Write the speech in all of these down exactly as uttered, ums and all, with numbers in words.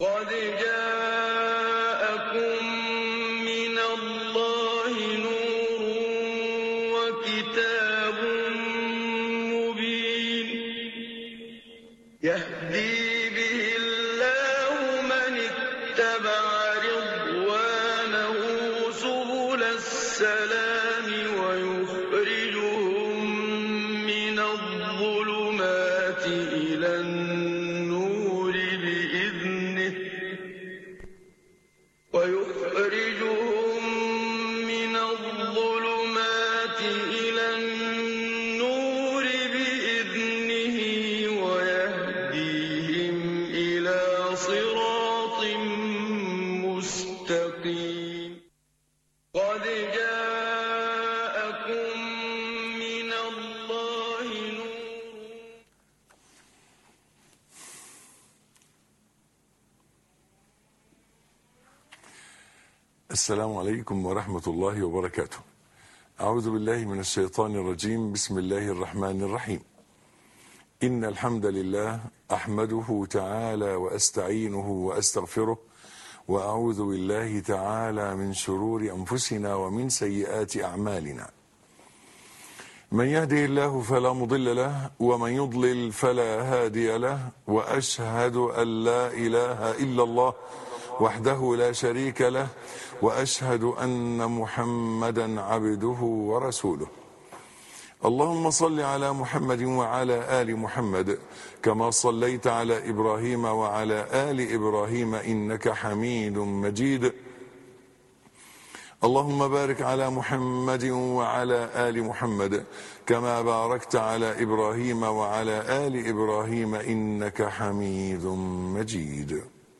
قد جاءكم من الله نور وكتاب مبين يهدي به الله من اتبع رضوانه سبل السلام ويخرجهم من الظلمات إلى النور بإذنه ويخرجهم من الظلمات إلى النور بإذنه ويهديهم إلى صراط مستقيم قد جاءكم من الله نور. السلام عليكم ورحمة الله وبركاته. أعوذ بالله من الشيطان الرجيم. بسم الله الرحمن الرحيم. إن الحمد لله أحمده تعالى وأستعينه وأستغفره وأعوذ بالله تعالى من شرور أنفسنا ومن سيئات أعمالنا. من يهده الله فلا مضل له ومن يضلل فلا هادي له، وأشهد أن لا إله إلا الله وحده لا شريك له، وأشهد أن محمدا عبده ورسوله. اللهم صل على محمد وعلى آل محمد كما صليت على إبراهيم وعلى آل إبراهيم إنك حميد مجيد. اللهم بارك على محمد وعلى آل محمد كما باركت على إبراهيم وعلى آل إبراهيم إنك حميد مجيد.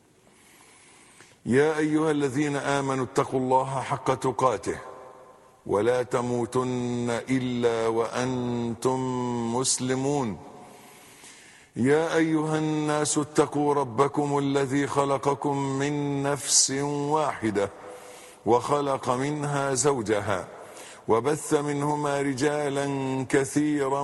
يا أيها الذين آمنوا اتقوا الله حق تقاته ولا تموتن إلا وأنتم مسلمون. يا أيها الناس اتقوا ربكم الذي خلقكم من نفس واحدة وخلق منها زوجها وبث منهما رجالا كثيرا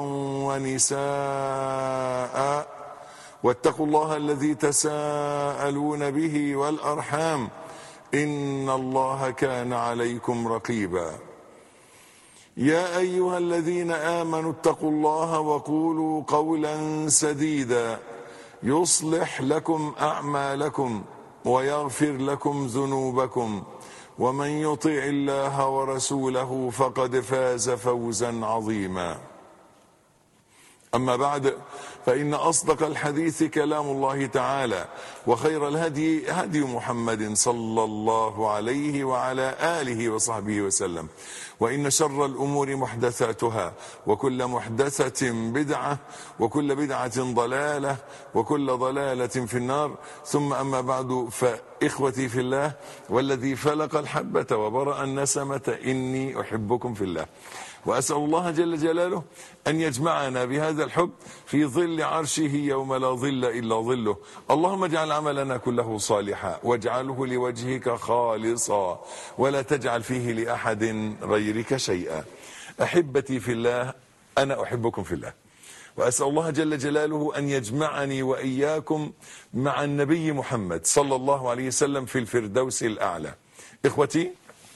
ونساء، واتقوا الله الذي تساءلون به والأرحام إن الله كان عليكم رقيبا. يا أيها الذين آمنوا اتقوا الله وقولوا قولا سديدا يصلح لكم أعمالكم ويغفر لكم ذنوبكم، ومن يطع الله ورسوله فقد فاز فوزا عظيما. أما بعد، فإن أصدق الحديث كلام الله تعالى، وخير الهدي هدي محمد صلى الله عليه وعلى آله وصحبه وسلم، وإن شر الأمور محدثاتها، وكل محدثة بدعة، وكل بدعة ضلالة، وكل ضلالة في النار. ثم أما بعد، فإخوتي في الله والذي فلق الحبة وبرأ النسمة إني أحبكم في الله، وأسأل الله جل جلاله أن يجمعنا بهذا الحب في ظل عرشه يوم لا ظل إلا ظله. اللهم اجعل عملنا كله صالحا واجعله لوجهك خالصا ولا تجعل فيه لأحد غيرك شيئا. أحبتي في الله، أنا أحبكم في الله، وأسأل الله جل جلاله أن يجمعني وإياكم مع النبي محمد صلى الله عليه وسلم في الفردوس الأعلى. إخوتي،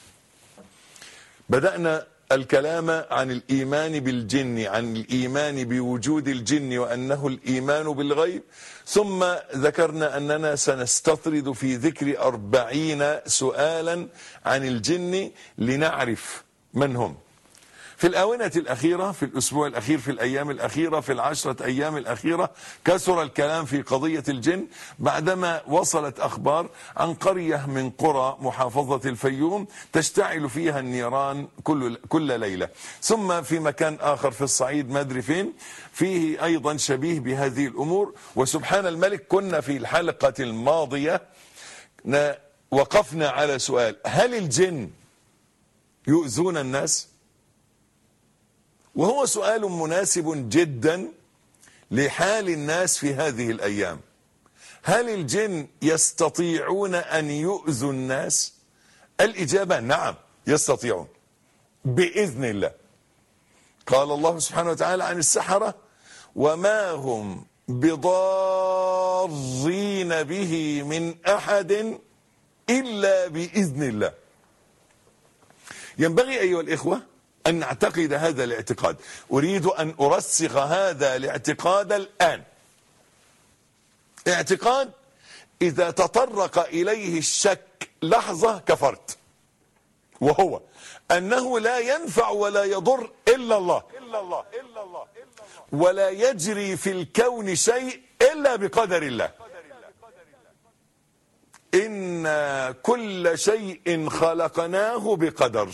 بدأنا الكلام عن الإيمان بالجن، عن الإيمان بوجود الجن وأنه الإيمان بالغيب، ثم ذكرنا أننا سنستطرد في ذكر أربعين سؤالا عن الجن لنعرف من هم. في الآونة الأخيرة، في الأسبوع الأخير، في الأيام الأخيرة، في العشرة أيام الأخيرة، كثر الكلام في قضية الجن بعدما وصلت أخبار عن قرية من قرى محافظة الفيوم تشتعل فيها النيران كل, كل ليلة. ثم في مكان آخر في الصعيد ما أدري فين فيه أيضا شبيه بهذه الأمور. وسبحان الملك، كنا في الحلقة الماضية وقفنا على سؤال: هل الجن يؤذون الناس؟ وهو سؤال مناسب جدا لحال الناس في هذه الأيام. هل الجن يستطيعون أن يؤذوا الناس؟ الإجابة نعم، يستطيعون بإذن الله. قال الله سبحانه وتعالى عن السحرة: وما هم بضارين بضارين به من أحد إلا بإذن الله. ينبغي أيها الإخوة أن نعتقد هذا الاعتقاد. أريد أن أرسخ هذا الاعتقاد الآن. اعتقاد إذا تطرق إليه الشك لحظة كفرت، وهو أنه لا ينفع ولا يضر إلا الله، ولا يجري في الكون شيء إلا بقدر الله. إن كل شيء خلقناه بقدر.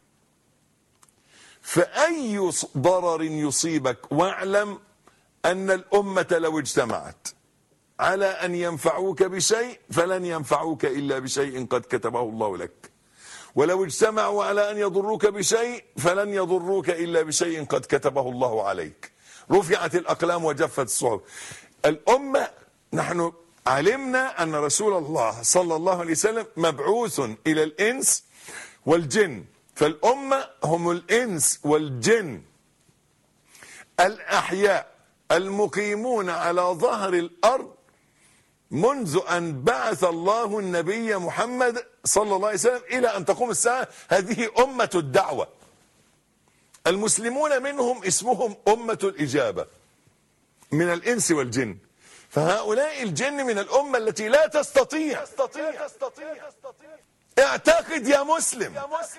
فأي ضرر يصيبك واعلم أن الأمة لو اجتمعت على أن ينفعوك بشيء فلن ينفعوك إلا بشيء قد كتبه الله لك، ولو اجتمعوا على أن يضروك بشيء فلن يضروك إلا بشيء قد كتبه الله عليك. رفعت الأقلام وجفت الصحف. الأمة، نحن علمنا أن رسول الله صلى الله عليه وسلم مبعوث إلى الإنس والجن، فالأمة هم الإنس والجن الأحياء المقيمون على ظهر الأرض منذ أن بعث الله النبي محمد صلى الله عليه وسلم إلى أن تقوم الساعة. هذه أمة الدعوة. المسلمون منهم اسمهم أمة الإجابة من الإنس والجن. فهؤلاء الجن من الأمة التي لا تستطيع. اعتقد يا مسلم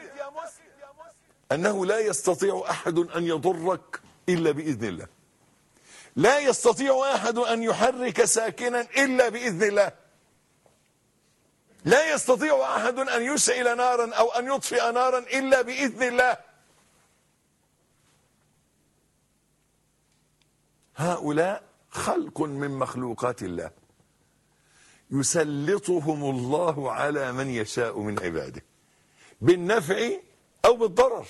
أنه لا يستطيع أحد أن يضرك إلا بإذن الله. لا يستطيع أحد أن يحرك ساكنا إلا بإذن الله. لا يستطيع أحد أن يشعل نارا أو أن يطفئ نارا إلا بإذن الله. هؤلاء خلق من مخلوقات الله يسلطهم الله على من يشاء من عباده بالنفع أو بالضرر.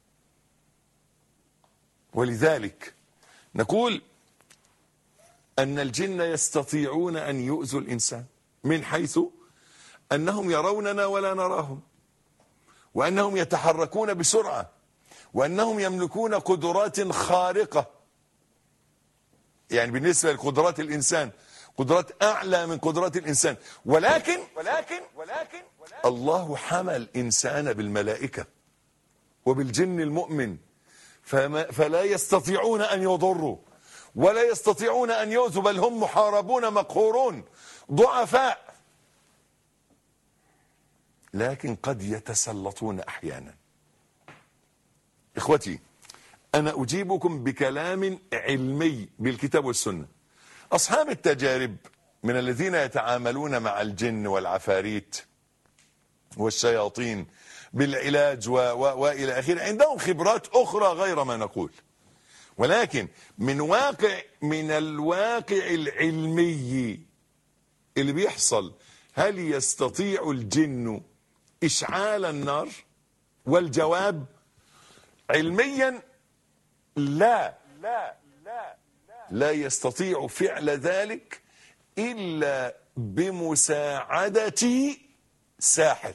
ولذلك نقول أن الجن يستطيعون أن يؤذوا الإنسان من حيث أنهم يروننا ولا نراهم، وأنهم يتحركون بسرعة، وأنهم يملكون قدرات خارقة. يعني بالنسبة لقدرات الإنسان قدرات أعلى من قدرات الإنسان. ولكن ولكن ولكن الله حمى الإنسان بالملائكة وبالجن المؤمن، فلا يستطيعون أن يضروا ولا يستطيعون أن يؤذوا، بل هم محاربون مقهورون ضعفاء. لكن قد يتسلطون أحيانا. إخوتي، أنا أجيبكم بكلام علمي بالكتاب والسنة. أصحاب التجارب من الذين يتعاملون مع الجن والعفاريت والشياطين بالعلاج و و وإلى آخره عندهم خبرات أخرى غير ما نقول. ولكن من واقع من الواقع العلمي اللي بيحصل، هل يستطيع الجن إشعال النار؟ والجواب علميا لا لا لا لا يستطيع فعل ذلك إلا بمساعدة ساحر.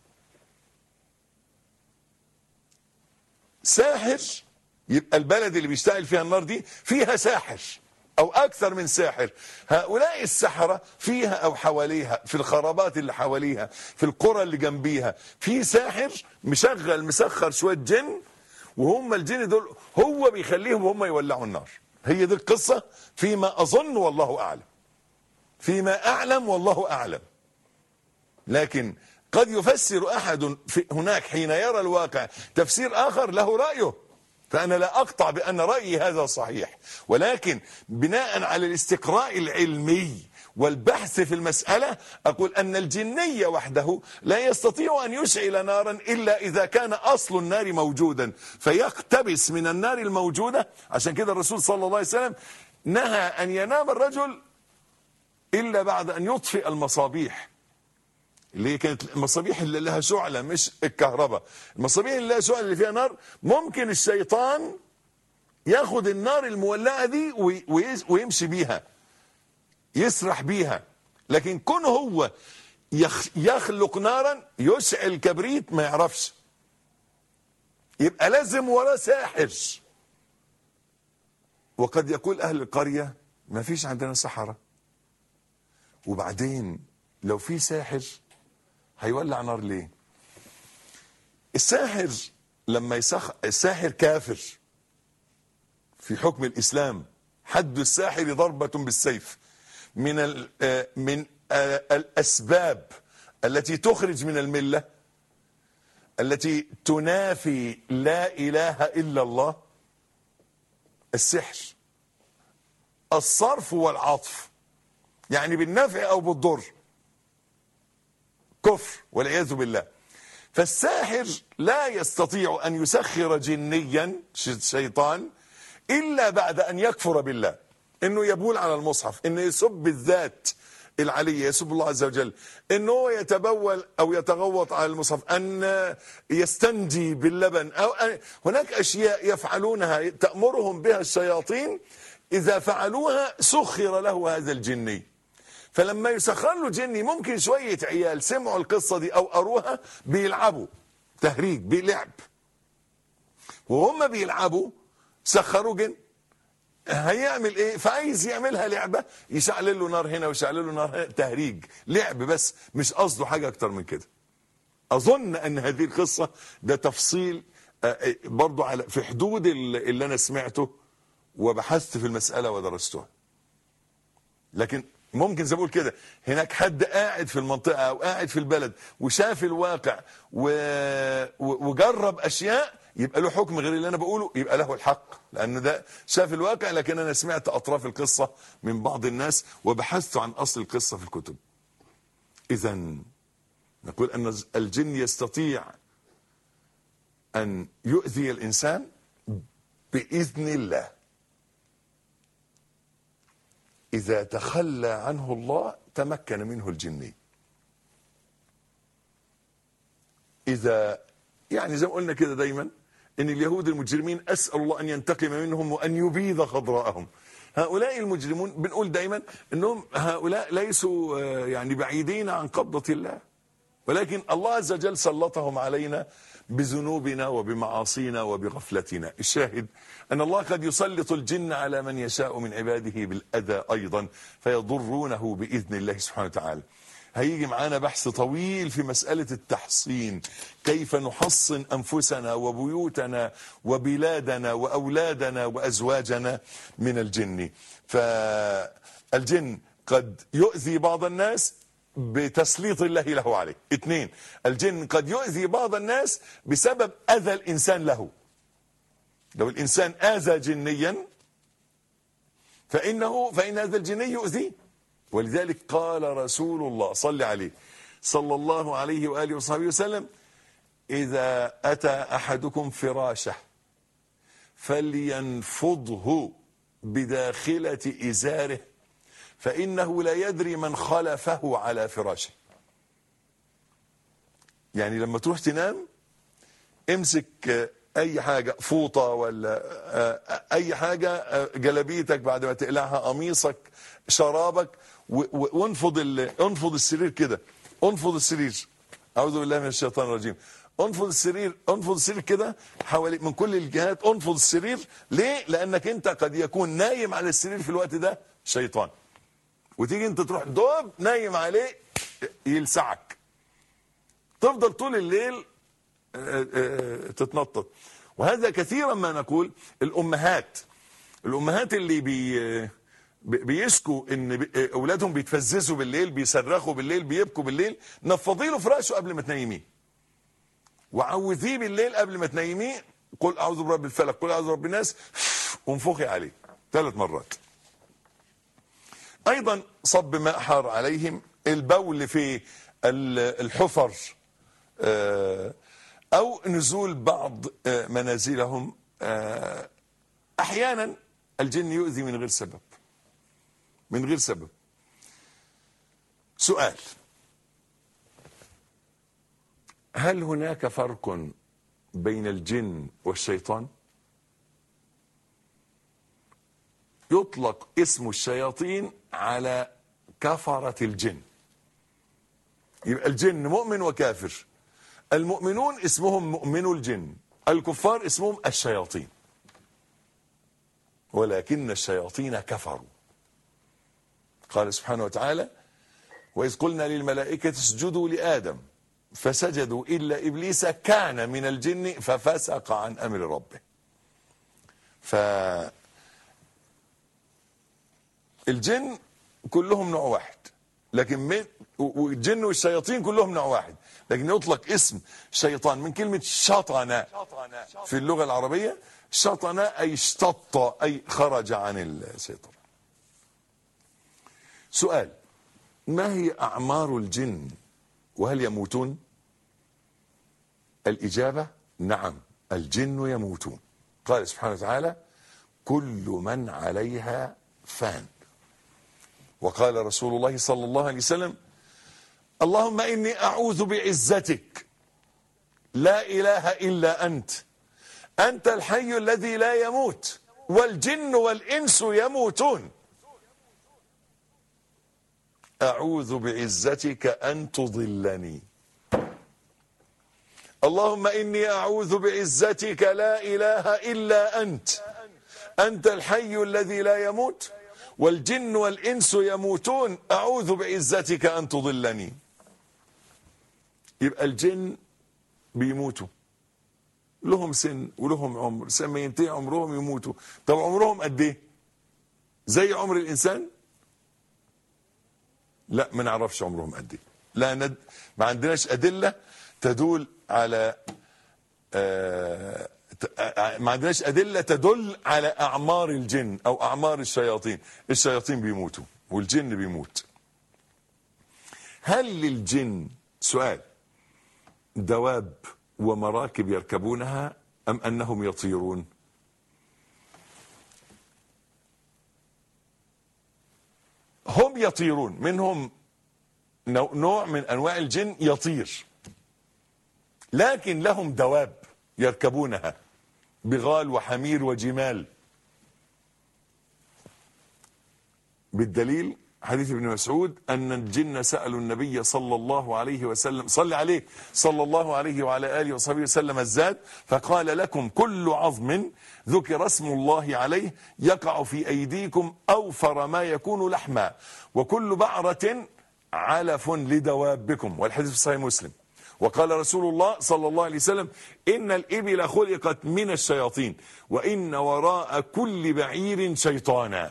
ساحر، يبقى البلد اللي بيشتغل فيها النار دي فيها ساحر أو أكثر من ساحر. هؤلاء السحرة فيها أو حواليها، في الخرابات اللي حواليها، في القرى اللي جنبيها، في ساحر مشغل مسخر شوية جن، وهم الجن دول هو بيخليهم هم يولعوا النار. هي دي القصة فيما أظن والله أعلم، فيما أعلم والله أعلم. لكن قد يفسر أحد في هناك حين يرى الواقع تفسير آخر له رأيه، فأنا لا أقطع بأن رأيي هذا صحيح، ولكن بناء على الاستقراء العلمي والبحث في المسألة أقول أن الجنية وحده لا يستطيع أن يشعل نارا إلا إذا كان أصل النار موجودا فيقتبس من النار الموجودة. عشان كده الرسول صلى الله عليه وسلم نهى أن ينام الرجل إلا بعد أن يطفئ المصابيح، اللي هي كانت المصابيح اللي لها شعلة مش الكهرباء. المصابيح اللي لها شعلة اللي فيها نار، ممكن الشيطان ياخد النار المولعة دي ويمشي بيها، يسرح بيها. لكن كون هو يخلق نارا يشعل كبريت ما يعرفش، يبقى لازم وراه ساحر. وقد يقول أهل القرية ما فيش عندنا سحرة، وبعدين لو في ساحر هيولع نار ليه؟ الساحر لما يسخ الساحر كافر في حكم الإسلام، حد الساحر ضربة بالسيف. من ال من الأسباب التي تخرج من الملة، التي تنافي لا إله إلا الله، السحر، الصرف والعطف، يعني بالنفع أو بالضر، كفر والعياذ بالله. فالساحر لا يستطيع أن يسخر جنيا شيطان إلا بعد أن يكفر بالله، إنه يبول على المصحف، إنه يسب الذات العلية، يسب الله عز وجل، إنه يتبول أو يتغوط على المصحف، أن يستنجي باللبن، أو أن هناك أشياء يفعلونها تأمرهم بها الشياطين، إذا فعلوها سخر له هذا الجني. فلما يسخر له جني، ممكن شوية عيال سمعوا القصة دي أو قروها بيلعبوا تهريج بلعب، وهم بيلعبوا سخروا جن، هيعمل ايه؟ فعايز يعملها لعبة، يشعل له نار هنا ويشعل له نار هنا، تهريج لعب بس، مش قصده حاجة اكتر من كده. اظن ان هذه القصة ده تفصيل برضو على في حدود اللي انا سمعته وبحثت في المسألة ودرستها. لكن ممكن زي ما بقول كده، هناك حد قاعد في المنطقة او قاعد في البلد وشاف الواقع و... وجرب اشياء، يبقى له حكم غير اللي انا بقوله، يبقى له الحق، لان ده شاف الواقع. لكن انا سمعت اطراف القصة من بعض الناس وبحثت عن اصل القصة في الكتب. اذا نقول ان الجن يستطيع ان يؤذي الانسان باذن الله، إذا تخلى عنه الله تمكن منه الجني. إذا يعني زي ما قلنا كده دايما إن اليهود المجرمين أسأل الله أن ينتقم منهم وأن يبيض خضراءهم. هؤلاء المجرمون بنقول دايما إنهم هؤلاء ليسوا يعني بعيدين عن قبضة الله، ولكن الله عز وجل سلطهم علينا بذنوبنا وبمعاصينا وبغفلتنا. الشاهد أن الله قد يسلط الجن على من يشاء من عباده بالأذى أيضا فيضرونه بإذن الله سبحانه وتعالى. هيجي معانا بحث طويل في مسألة التحصين، كيف نحصن أنفسنا وبيوتنا وبلادنا وأولادنا وأزواجنا من الجن. فالجن قد يؤذي بعض الناس بتسليط الله له عليه. اثنين، الجن قد يؤذي بعض الناس بسبب أذى الإنسان له. لو الإنسان آذى جنيا فإنه فإن هذا الجني يؤذيه. ولذلك قال رسول الله صلى عليه صلى الله عليه وآله وصحبه وسلم: إذا أتى أحدكم فراشه فلينفضه بداخلة إزاره فإنه لا يدري من خلفه على فراشه. يعني لما تروح تنام امسك أي حاجة، فوطة ولا أي حاجة، جلبيتك بعد ما تقلعها، قميصك، شرابك، وانفض انفض السرير كده، انفض السرير، أعوذ بالله من الشيطان الرجيم، انفض السرير انفض السرير كده حوالي من كل الجهات، انفض السرير. ليه؟ لأنك أنت قد يكون نايم على السرير في الوقت ده شيطان، وتيجي أنت تروح دوب نايم عليه يلسعك، تفضل طول الليل تتنطط. وهذا كثيرا ما نقول الأمهات الأمهات اللي بي بيشكوا ان اولادهم بيتفززوا بالليل، بيصرخوا بالليل، بيبكوا بالليل، نفضي له فراشه قبل ما تنيميه، وعوذيه بالليل قبل ما تنيميه، قل اعوذ برب الفلق، قل اعوذ برب الناس، وانفخي عليه ثلاث مرات. ايضا صب ماء حار عليهم، البول في الحفر، او نزول بعض منازلهم. احيانا الجن يؤذي من غير سبب، من غير سبب. سؤال: هل هناك فرق بين الجن والشيطان؟ يطلق اسم الشياطين على كفرة الجن، يبقى الجن مؤمن وكافر. المؤمنون اسمهم مؤمنو الجن، الكفار اسمهم الشياطين، ولكن الشياطين كفروا. قال سبحانه وتعالى: وإذ قلنا للملائكة اسجدوا لآدم فسجدوا إلا إبليس كان من الجن ففسق عن أمر ربه. فالجن كلهم نوع واحد، لكن من والجن والشياطين كلهم نوع واحد، لكن يطلق اسم شيطان من كلمة شطن في اللغة العربية. شطن أي اشتط، أي خرج عن السيطرة. سؤال: ما هي أعمار الجن وهل يموتون؟ الإجابة: نعم، الجن يموتون. قال سبحانه وتعالى: كل من عليها فان. وقال رسول الله صلى الله عليه وسلم: اللهم إني أعوذ بعزتك لا إله إلا أنت، أنت الحي الذي لا يموت والجن والإنس يموتون، أعوذ بعزتك أن تضلني. اللهم إني أعوذ بعزتك لا إله إلا أنت، أنت الحي الذي لا يموت والجن والإنس يموتون، أعوذ بعزتك أن تضلني. يبقى الجن بيموتوا، لهم سن ولهم عمر، لما ينتهي عمرهم يموتوا. طب عمرهم قد ايه؟ زي عمر الإنسان؟ لا، ما نعرفش عمرهم قد ايه، لا ند... ما عندناش أدلة تدل على آه... ما عندناش أدلة تدل على أعمار الجن أو أعمار الشياطين. الشياطين بيموتوا والجن بيموت. هل للجن، سؤال، دواب ومراكب يركبونها أم أنهم يطيرون؟ هم يطيرون، منهم نوع من أنواع الجن يطير، لكن لهم دواب يركبونها، بغال وحمير وجمال. بالدليل حديث ابن مسعود أن الجن سألوا النبي صلى الله عليه وسلم، صل عليه صلى الله عليه وعلى آله وصحبه وسلم، الزاد، فقال: لكم كل عظم ذكر اسم الله عليه يقع في أيديكم أوفر ما يكون لحما، وكل بعرة علف لدوابكم. والحديث في صحيح مسلم. وقال رسول الله صلى الله عليه وسلم: إن الإبل خلقت من الشياطين وإن وراء كل بعير شيطانا.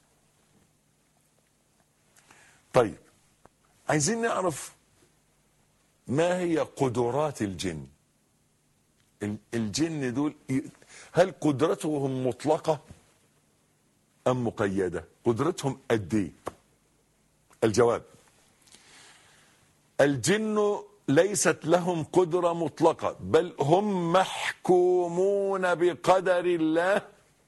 طيب، عايزين نعرف ما هي قدرات الجن. الجن دول هل قدرتهم مطلقة أم مقيدة؟ قدرتهم قد ايه؟ الجواب: الجن ليست لهم قدرة مطلقة، بل هم محكومون بقدر الله،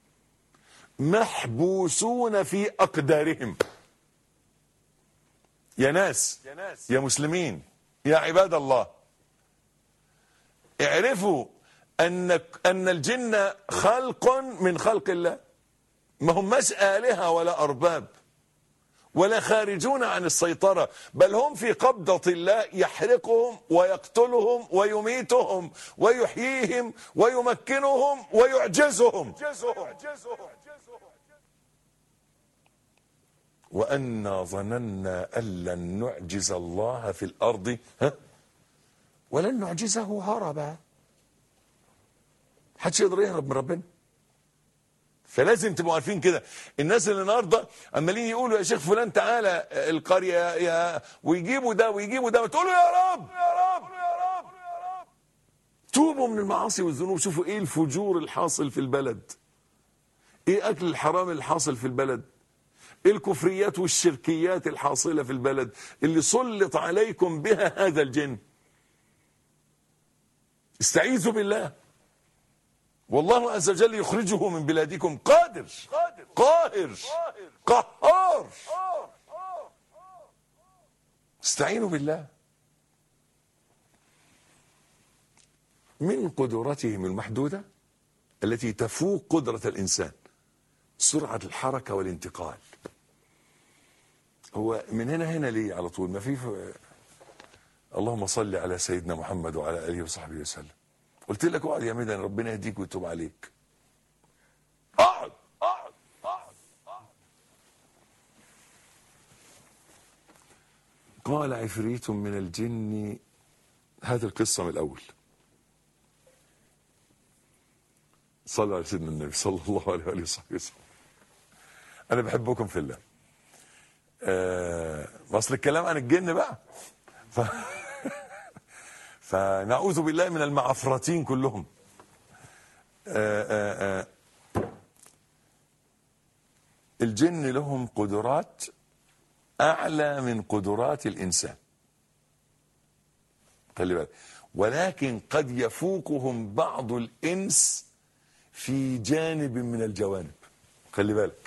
محبوسون في أقدارهم. يا ناس، يا مسلمين، يا عباد الله، اعرفوا أن أن الجن خلق من خلق الله، ما هماش آلهة ولا أرباب ولا خارجون عن السيطرة، بل هم في قبضة الله، يحرقهم ويقتلهم ويميتهم ويحييهم ويمكنهم ويعجزهم. وأنا ظننا أن لن نعجز الله في الأرض ها ولن نعجزه هربا. محدش يقدر يهرب من ربنا. فلازم تبقوا عارفين كده. الناس اللي النهارده عمالين يقولوا يا شيخ فلان تعالى القريه يا ويجيبوا ده ويجيبوا ده، تقولوا يا رب يا رب يا رب يا رب. توبوا من المعاصي والذنوب. شوفوا ايه الفجور الحاصل في البلد، ايه اكل الحرام الحاصل في البلد، ايه الكفريات والشركيات الحاصله في البلد اللي سلط عليكم بها هذا الجن. استعيذوا بالله، والله عز وجل يخرجه من بلادكم قادر قاهر قهار. استعينوا بالله. من قدرتهم المحدودة التي تفوق قدرة الإنسان سرعة الحركة والانتقال. هو من هنا هنا ليه على طول ما في ف... اللهم صل على سيدنا محمد وعلى آله وصحبه وسلم. قلت لك اقعد يا مدن، ربنا يهديك ويتوب عليك. اقعد اقعد اقعد. قال عفريت من الجن، هذه القصة من الأول. صلى على سيدنا النبي صلى الله عليه وآله وصحبه وسلم. أنا بحبكم في الله. أه أصل الكلام عن الجن بقى ف... فنعوذ بالله من المعفرتين كلهم. أه أه أه الجن لهم قدرات أعلى من قدرات الإنسان، خلي بالك، ولكن قد يفوقهم بعض الإنس في جانب من الجوانب، خلي بالك.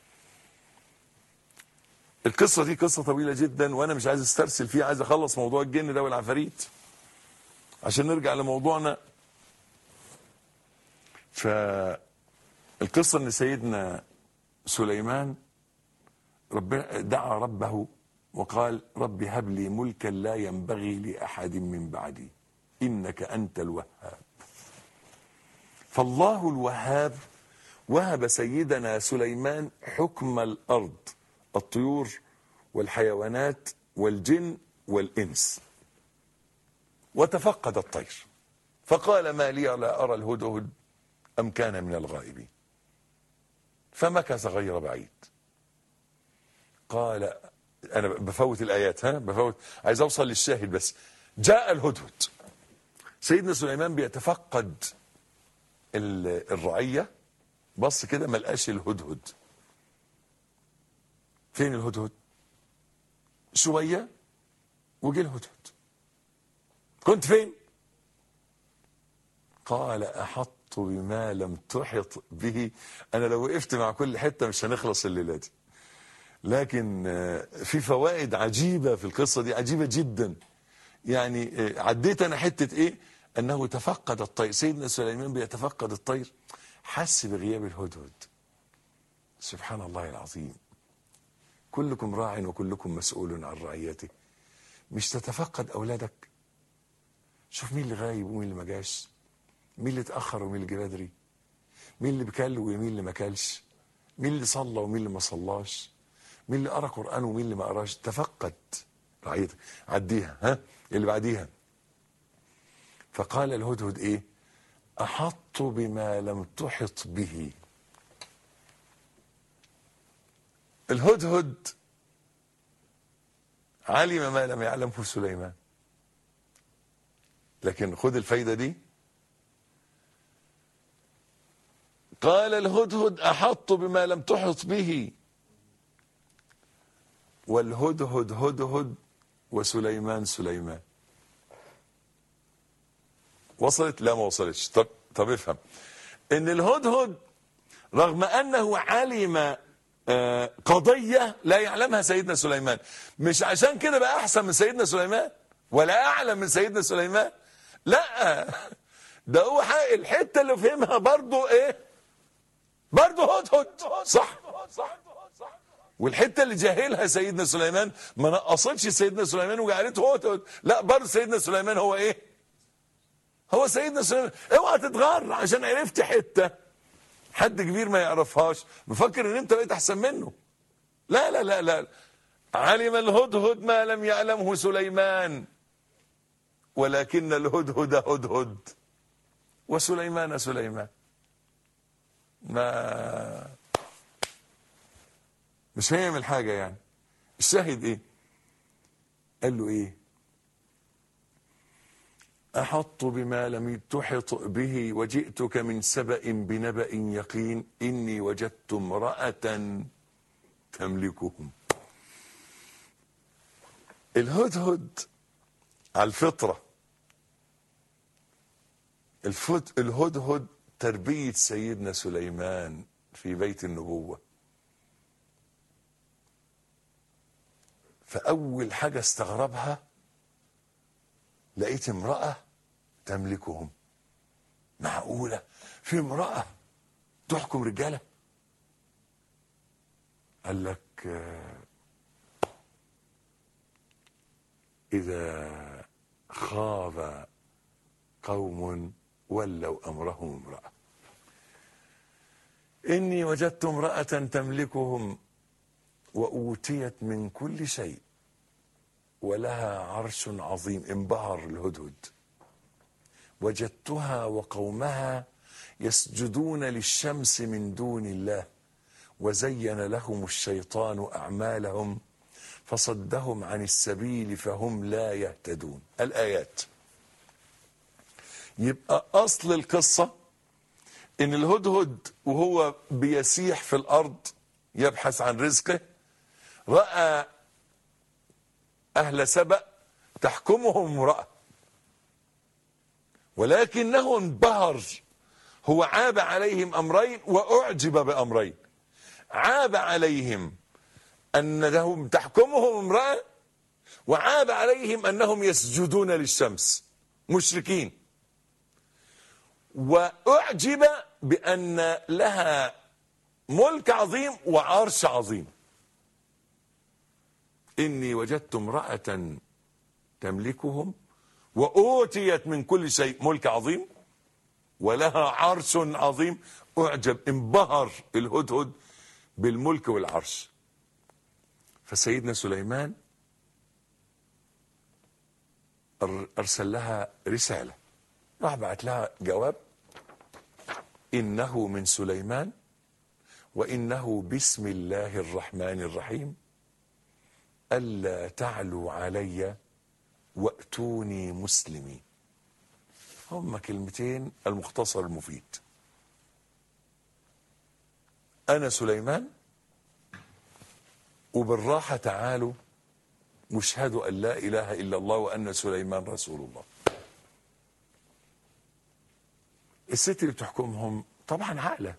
القصة دي قصة طويلة جدا وأنا مش عايز استرسل فيها، عايز أخلص موضوع الجن ده والعفاريت عشان نرجع لموضوعنا. فالقصة إن سيدنا سليمان ربنا دعا ربه وقال رب هب لي ملكا لا ينبغي لأحد من بعدي إنك أنت الوهاب. فالله الوهاب وهب سيدنا سليمان حكم الأرض، الطيور والحيوانات والجن والإنس، وتفقد الطير فقال ما لي لا أرى الهدهد أم كان من الغائبين، فمكث غير بعيد. قال أنا بفوت الآيات، ها بفوت، عايز أوصل للشاهد بس. جاء الهدهد، سيدنا سليمان بيتفقد الرعية، بص كده ما لقاش الهدهد. فين الهدهد؟ شوية وجه الهدهد. كنت فين؟ قال أحط بما لم تحط به. أنا لو وقفت مع كل حتة مش هنخلص الليلة دي، لكن في فوائد عجيبة في القصة دي، عجيبة جدا. يعني عديت أنا حتة إيه؟ أنه تفقد الطير. سيدنا سليمان بيتفقد الطير، حس بغياب الهدهد. سبحان الله العظيم. كلكم راع وكلكم مسؤول عن رعيته. مش تتفقد أولادك؟ شوف مين اللي غايب ومين اللي ما جاش، مين اللي اتأخر ومين اللي جه بدري، مين اللي بكل ومين اللي ما كلش، مين اللي صلى ومين اللي ما صلاش، مين اللي قرأ قرآن ومين اللي ما قراش. تفقد رعيتك. عديها، ها اللي بعديها. فقال الهدهد ايه؟ أحط بما لم تحط به. الهدهد علم ما لم يعلمه سليمان، لكن خذ الفايدة دي. قال الهدهد أحط بما لم تحط به، والهدهد هدهد وسليمان سليمان. وصلت؟ لا ما وصلتش. طب طب افهم ان الهدهد رغم انه علم آه قضية لا يعلمها سيدنا سليمان، مش عشان كده بقى احسن من سيدنا سليمان ولا اعلم من سيدنا سليمان، لا، ده هو الحتة اللي فهمها برضو ايه؟ برضو هدهد، صح صح. والحته اللي جاهلها سيدنا سليمان ما نقصتش سيدنا سليمان وجعلته هدهد، لا، برضه سيدنا سليمان هو ايه؟ هو سيدنا سليمان. اوعى تتغر عشان عرفت حته حد كبير ما يعرفهاش مفكر ان انت بقيت احسن منه. لا لا لا لا، علم الهدهد ما لم يعلمه سليمان، ولكن الهدهد هدهد وسليمان سليمان. ما مش هيعمل حاجة يعني. الشاهد ايه؟ قال له ايه؟ أحط بما لم تحط به وجئتك من سبأ بنبأ يقين إني وجدت امرأة تملكهم. الهدهد على الفطرة، الفت الهدهد تربية سيدنا سليمان في بيت النبوة. فأول حاجة استغربها لقيت امرأة تملكهم. معقولة في امرأة تحكم رجالة؟ قال لك إذا خاب قوم ولوا أمرهم امرأة. إني وجدت امرأة تملكهم وأوتيت من كل شيء ولها عرش عظيم. انبهر الهدهد. وجدتها وقومها يسجدون للشمس من دون الله وزين لهم الشيطان أعمالهم فصدهم عن السبيل فهم لا يهتدون. الآيات. يبقى أصل القصة إن الهدهد وهو بيسيح في الأرض يبحث عن رزقه رأى أهل سبأ تحكمهم امرأة، ولكنه انبهر. هو عاب عليهم أمرين وأعجب بأمرين. عاب عليهم أنهم تحكمهم امرأة، وعاب عليهم أنهم يسجدون للشمس مشركين، وأعجب بأن لها ملك عظيم وعرش عظيم. إني وجدت امرأة تملكهم وأوتيت من كل شيء، ملك عظيم ولها عرش عظيم. أعجب، انبهر الهدهد بالملك والعرش. فسيدنا سليمان أرسل لها رسالة، راح بعت لها جواب: إنه من سليمان وإنه بسم الله الرحمن الرحيم ألا تعلوا علي وأتوني مسلمين. هم كلمتين، المختصر المفيد. أنا سليمان، وبالراحة تعالوا واشهدوا أن لا إله إلا الله وأن سليمان رسول الله. الست اللي بتحكمهم طبعا عاقلة،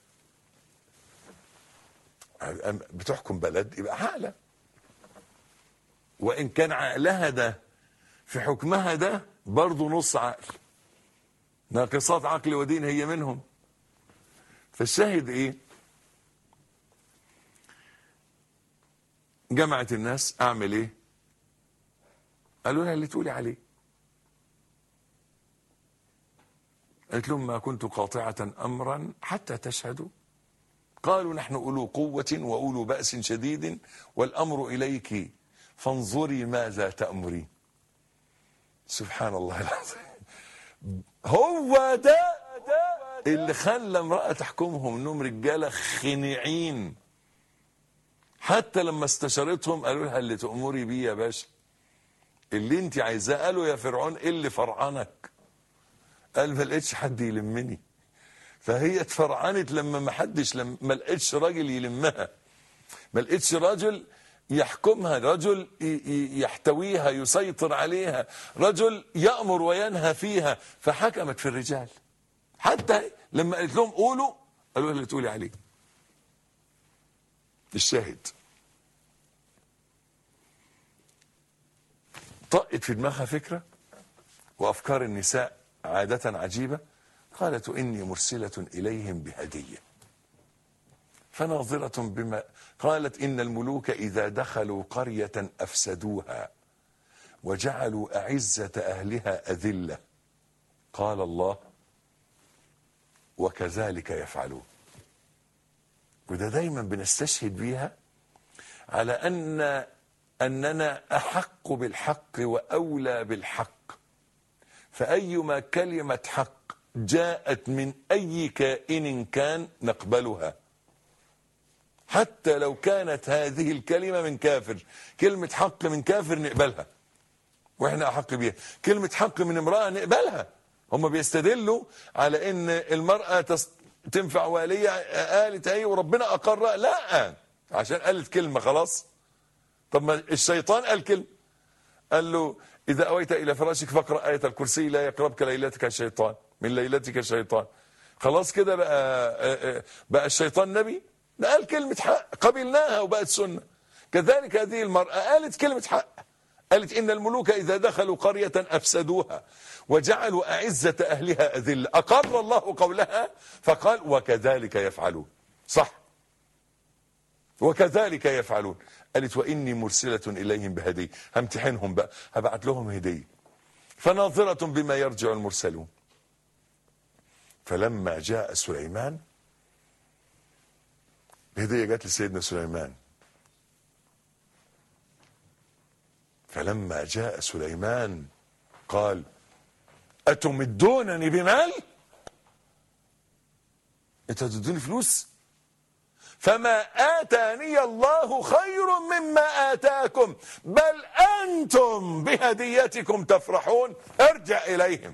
بتحكم بلد يبقى عاقلة، وإن كان عقلها ده في حكمها ده برضه نص عقل، ناقصات عقل ودين هي منهم. فالشاهد ايه؟ جمعت الناس، اعمل ايه؟ قالوا لها اللي تقولي عليه. قالت لهم: ما كنت قاطعة امرا حتى تشهدوا. قالوا: نحن اولو قوة واولو بأس شديد والامر اليك فانظري ماذا تأمرين. سبحان الله العظيم. هو ده اللي خلى امرأة تحكمهم، انهم رجالة خنيعين. حتى لما استشارتهم قالوا لها: اللي تأمري بيه يا باشا، اللي انت عايزاه. قالوا: يا فرعون ايه اللي فرعنك؟ قال: ما لقيتش حد يلمني. فهي اتفرعنت لما ما حدش، لما ما لقيتش راجل يلمها، ما لقيتش راجل يحكمها، رجل يحتويها يسيطر عليها، رجل يأمر وينهى فيها، فحكمت في الرجال. حتى لما قالت لهم قولوا، قالوا اللي تقولي عليه. الشاهد، طقت في دماغها فكرة، وأفكار النساء عادة عجيبة. قالت: إني مرسلة إليهم بهدية فناظرة بما. قالت: إن الملوك إذا دخلوا قرية أفسدوها وجعلوا أعزة أهلها أذلة. قال الله: وكذلك يفعلون. وده دايما بنستشهد بيها على أن أننا أحق بالحق وأولى بالحق. فأيما كلمة حق جاءت من أي كائن كان نقبلها، حتى لو كانت هذه الكلمة من كافر. كلمة حق من كافر نقبلها واحنا أحق بيها. كلمة حق من امرأة نقبلها. هم بيستدلوا على ان المرأة تنفع والية، قالت ايه وربنا اقر. لا، عشان قالت كلمة خلاص. طب ما الشيطان قال كلمة، قال له: اذا اويت الى فراشك فاقرأ آية الكرسي لا يقربك ليلتك الشيطان من ليلتك الشيطان. خلاص كده بقى بقى الشيطان نبي؟ ده قال كلمة حق قبلناها وبقت سنة. كذلك هذه المرأة قالت كلمة حق، قالت: إن الملوك إذا دخلوا قرية أفسدوها وجعلوا أعزة أهلها أذلة. أقر الله قولها فقال: وكذلك يفعلون. صح، وكذلك يفعلون. قالت: وإني مرسلة إليهم بهدية. همتحنهم بقى، هبعت لهم هدية. فناظرة بما يرجع المرسلون. فلما جاء سليمان، الهدية جات لسيدنا سليمان. فلما جاء سليمان قال أتمدونني بمال؟ انت هتدوني فلوس؟ فما آتاني الله خير مما آتاكم بل أنتم بهديتكم تفرحون ارجع إليهم.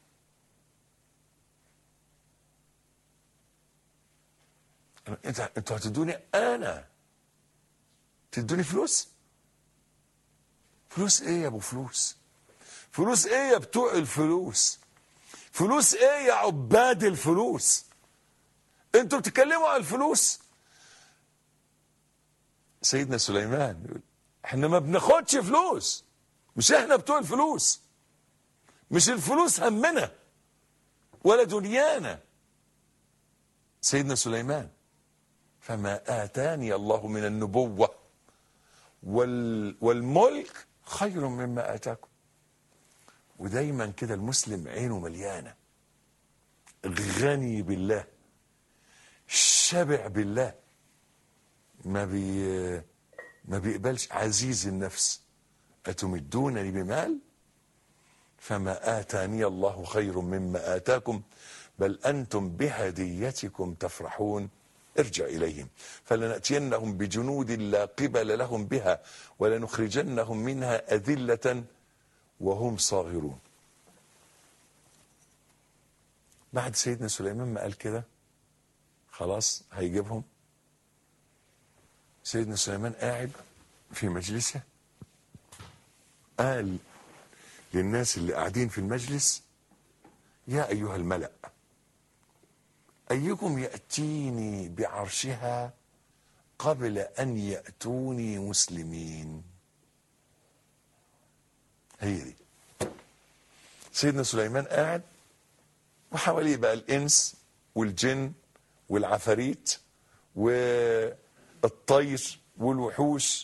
انت انتوا هتدوني انا تدوني فلوس؟ فلوس ايه يا ابو فلوس؟ فلوس ايه يا بتوع الفلوس؟ فلوس ايه يا عباد الفلوس؟ انتوا بتتكلموا عن الفلوس؟ سيدنا سليمان يقول احنا ما بناخدش فلوس، مش احنا بتوع الفلوس، مش الفلوس همنا ولا دنيانا. سيدنا سليمان فما آتاني الله من النبوة وال والملك خير مما آتاكم. ودايما كده المسلم عينه مليانة، غني بالله، شبع بالله، ما بي ما بيقبلش، عزيز النفس. أتمدونني بمال؟ فما آتاني الله خير مما آتاكم بل أنتم بهديتكم تفرحون ارجع إليهم فلنأتينهم بجنود لا قبل لهم بها ولنخرجنهم منها أذلة وهم صاغرون. بعد سيدنا سليمان ما قال كده خلاص هيجيبهم، سيدنا سليمان قاعد في مجلسه قال للناس اللي قاعدين في المجلس يا أيها الملأ أيكم يأتيني بعرشها قبل أن يأتوني مسلمين. هي دي سيدنا سليمان قاعد وحواليه بقى الإنس والجن والعفاريت والطير والوحوش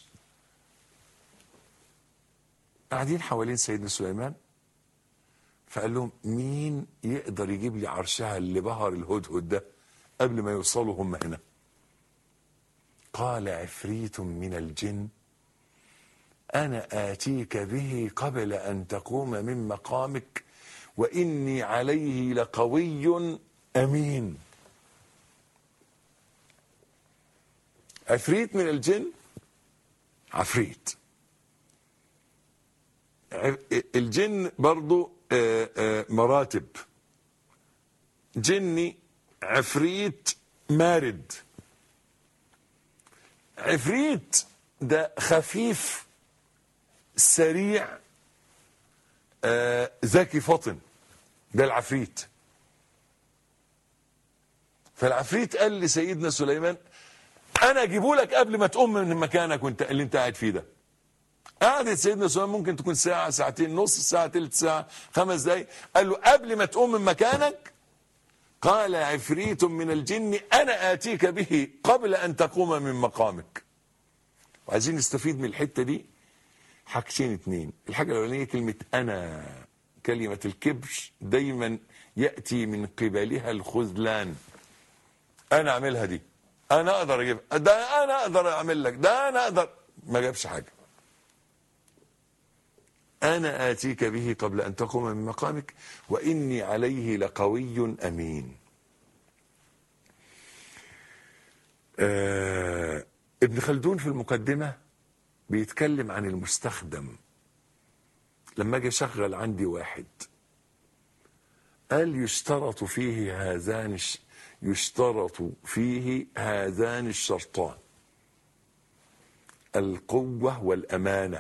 قاعدين حوالين سيدنا سليمان. فقال لهم مين يقدر يجيب لي عرشها اللي بهر الهدهد ده قبل ما يوصلوا هم هنا؟ قال عفريت من الجن أنا آتيك به قبل أن تقوم من مقامك وإني عليه لقوي أمين. عفريت من الجن، عفريت الجن برضو آآ آآ مراتب، جني عفريت مارد. عفريت ده خفيف سريع ذكي فطن، ده العفريت. فالعفريت قال لسيدنا سليمان انا اجيبه لك قبل ما تقوم من مكانك وانت اللي انت قاعد فيه ده. قعدت سيدنا سليمان ممكن تكون ساعة، ساعتين، نص ساعة، تلت ساعة، خمس دقايق. قال له قبل ما تقوم من مكانك قال عفريت من الجن أنا آتيك به قبل أن تقوم من مقامك. وعايزين نستفيد من الحتة دي حاجتين اتنين. الحاجة الأولانية كلمة أنا، كلمة الكبر دايما يأتي من قبلها الخذلان. أنا أعملها دي، أنا أقدر أجيبها، ده أنا أقدر أعمل لك، ده أنا أقدر. ما جابش حاجة. أنا آتيك به قبل أن تقوم من مقامك وإني عليه لقوي أمين. آه ابن خلدون في المقدمة بيتكلم عن المستخدم. لما اجي اشغل عندي واحد قال يشترط فيه هذان يشترط فيه هذان الشرطان القوة والأمانة.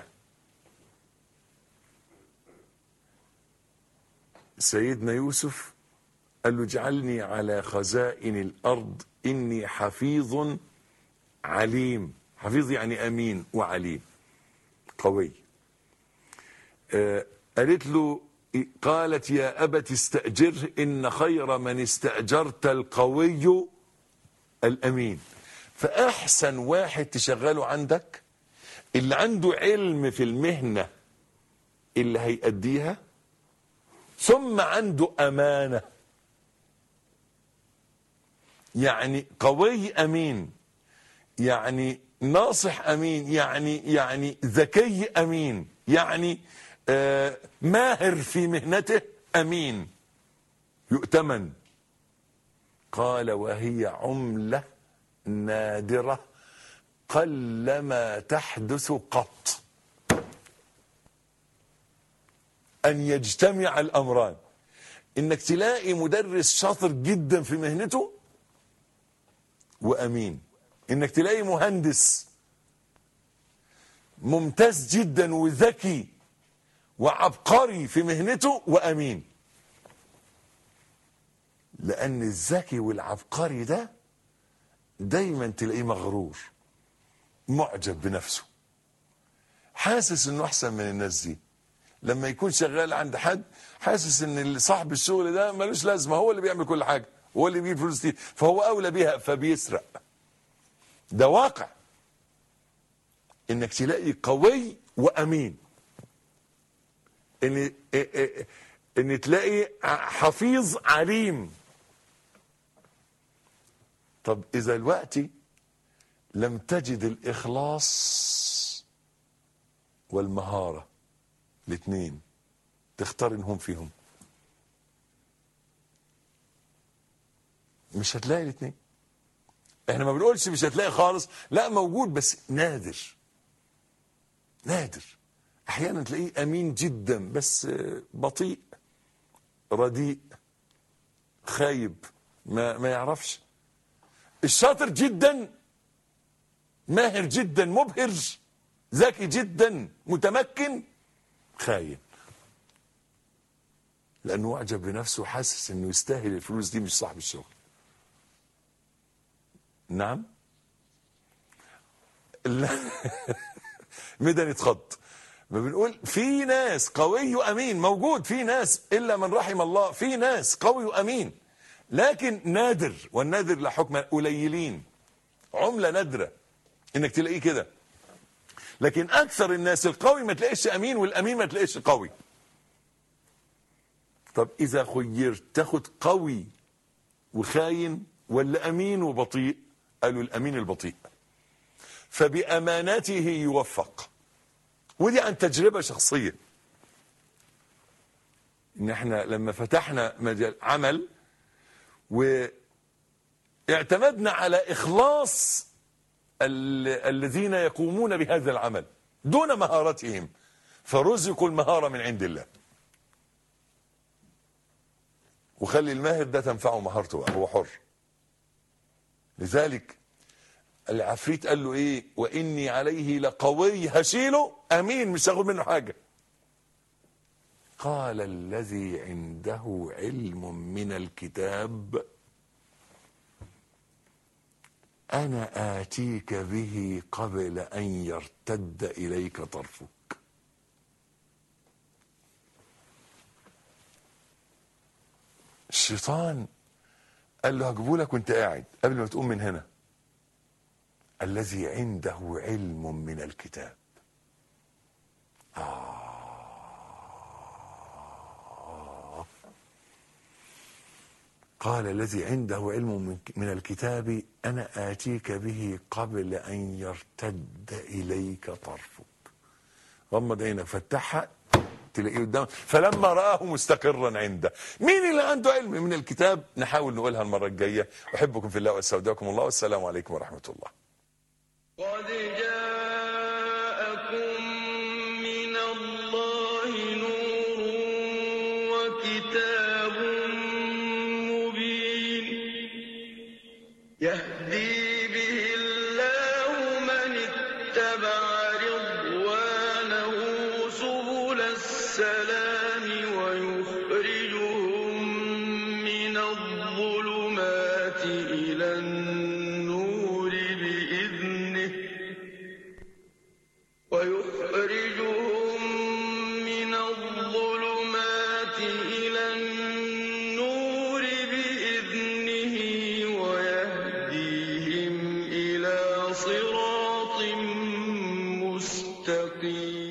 سيدنا يوسف قال له اجعلني على خزائن الأرض إني حفيظ عليم. حفيظ يعني أمين وعليم قوي. آه قالت له قالت يا أبت استأجره إن خير من استأجرت القوي الأمين. فأحسن واحد تشغله عندك اللي عنده علم في المهنة اللي هيأديها، ثم عنده أمانة، يعني قوي أمين، يعني ناصح أمين، يعني يعني ذكي أمين. يعني آه ماهر في مهنته، أمين يؤتمن. قال وهي عملة نادرة قلما تحدث قط أن يجتمع الأمران، إنك تلاقي مدرس شاطر جدا في مهنته وأمين، إنك تلاقي مهندس ممتاز جدا وذكي وعبقري في مهنته وأمين. لأن الذكي والعبقري ده دايما تلاقيه مغرور، معجب بنفسه، حاسس انه احسن من الناس دي. لما يكون شغال عند حد حاسس ان صاحب الشغل ده ملوش لازمه، هو اللي بيعمل كل حاجه، هو اللي بيجيب فلوس كتير، فهو اولى بيها، فبيسرق. ده واقع، انك تلاقي قوي وامين، ان ان تلاقي حفيظ عليم. طب اذا الوقت لم تجد الاخلاص والمهاره الاثنين، تختار انهم فيهم؟ مش هتلاقي الاثنين. احنا ما بنقولش مش هتلاقي خالص، لا موجود بس نادر نادر. احيانا تلاقيه امين جدا بس بطيء رديء خايب، ما ما يعرفش. الشاطر جدا ماهر جدا مبهر ذكي جدا متمكن خاين، لانه اعجب بنفسه، حاسس انه يستاهل الفلوس دي، مش صاحب الشغل. نعم. ميدان يتخض. ما بنقول في ناس قوي وامين، موجود في ناس الا من رحم الله، في ناس قوي وامين، لكن نادر، والنادر لا حكم، قليلين، عملة نادرة انك تلاقيه كده. لكن اكثر الناس القوي ما تلاقيش امين، والامين ما تلاقيش قوي. طب اذا خيرت تاخد قوي وخاين ولا امين وبطيء؟ قالوا الامين البطيء، فبامانته يوفق. ودي عن تجربة شخصية، ان احنا لما فتحنا مجال عمل واعتمدنا على اخلاص ال الذين يقومون بهذا العمل دون مهارتهم، فرزقوا المهارة من عند الله. وخلي الماهر ده تنفعه مهارته بقى، هو حر. لذلك العفريت قال له ايه؟ واني عليه لقوي هشيله امين، مش هاخد منه حاجه. قال الذي عنده علم من الكتاب انا اتيك به قبل ان يرتد اليك طرفك. الشيطان قال له هجيبه لك وانت قاعد قبل ما تقوم من هنا. الذي عنده علم من الكتاب. آه. قال الذي عنده علم من الكتاب أنا آتيك به قبل أن يرتد إليك طرفك. غمض عينك فتحها تلاقيه قدامك. فلما رآه مستقرا عنده. مين اللي عنده علم من الكتاب؟ نحاول نقولها المرة الجاية. أحبكم في الله وأستودعكم الله، والسلام عليكم ورحمة الله. قد جاءكم من الله نور وكتاب مبين يهدي به الله من اتبع رضوانه سبل السلام ويخرجهم من الظلمات إلى النور بإذنه ويخرجهم من الظلمات إلى النور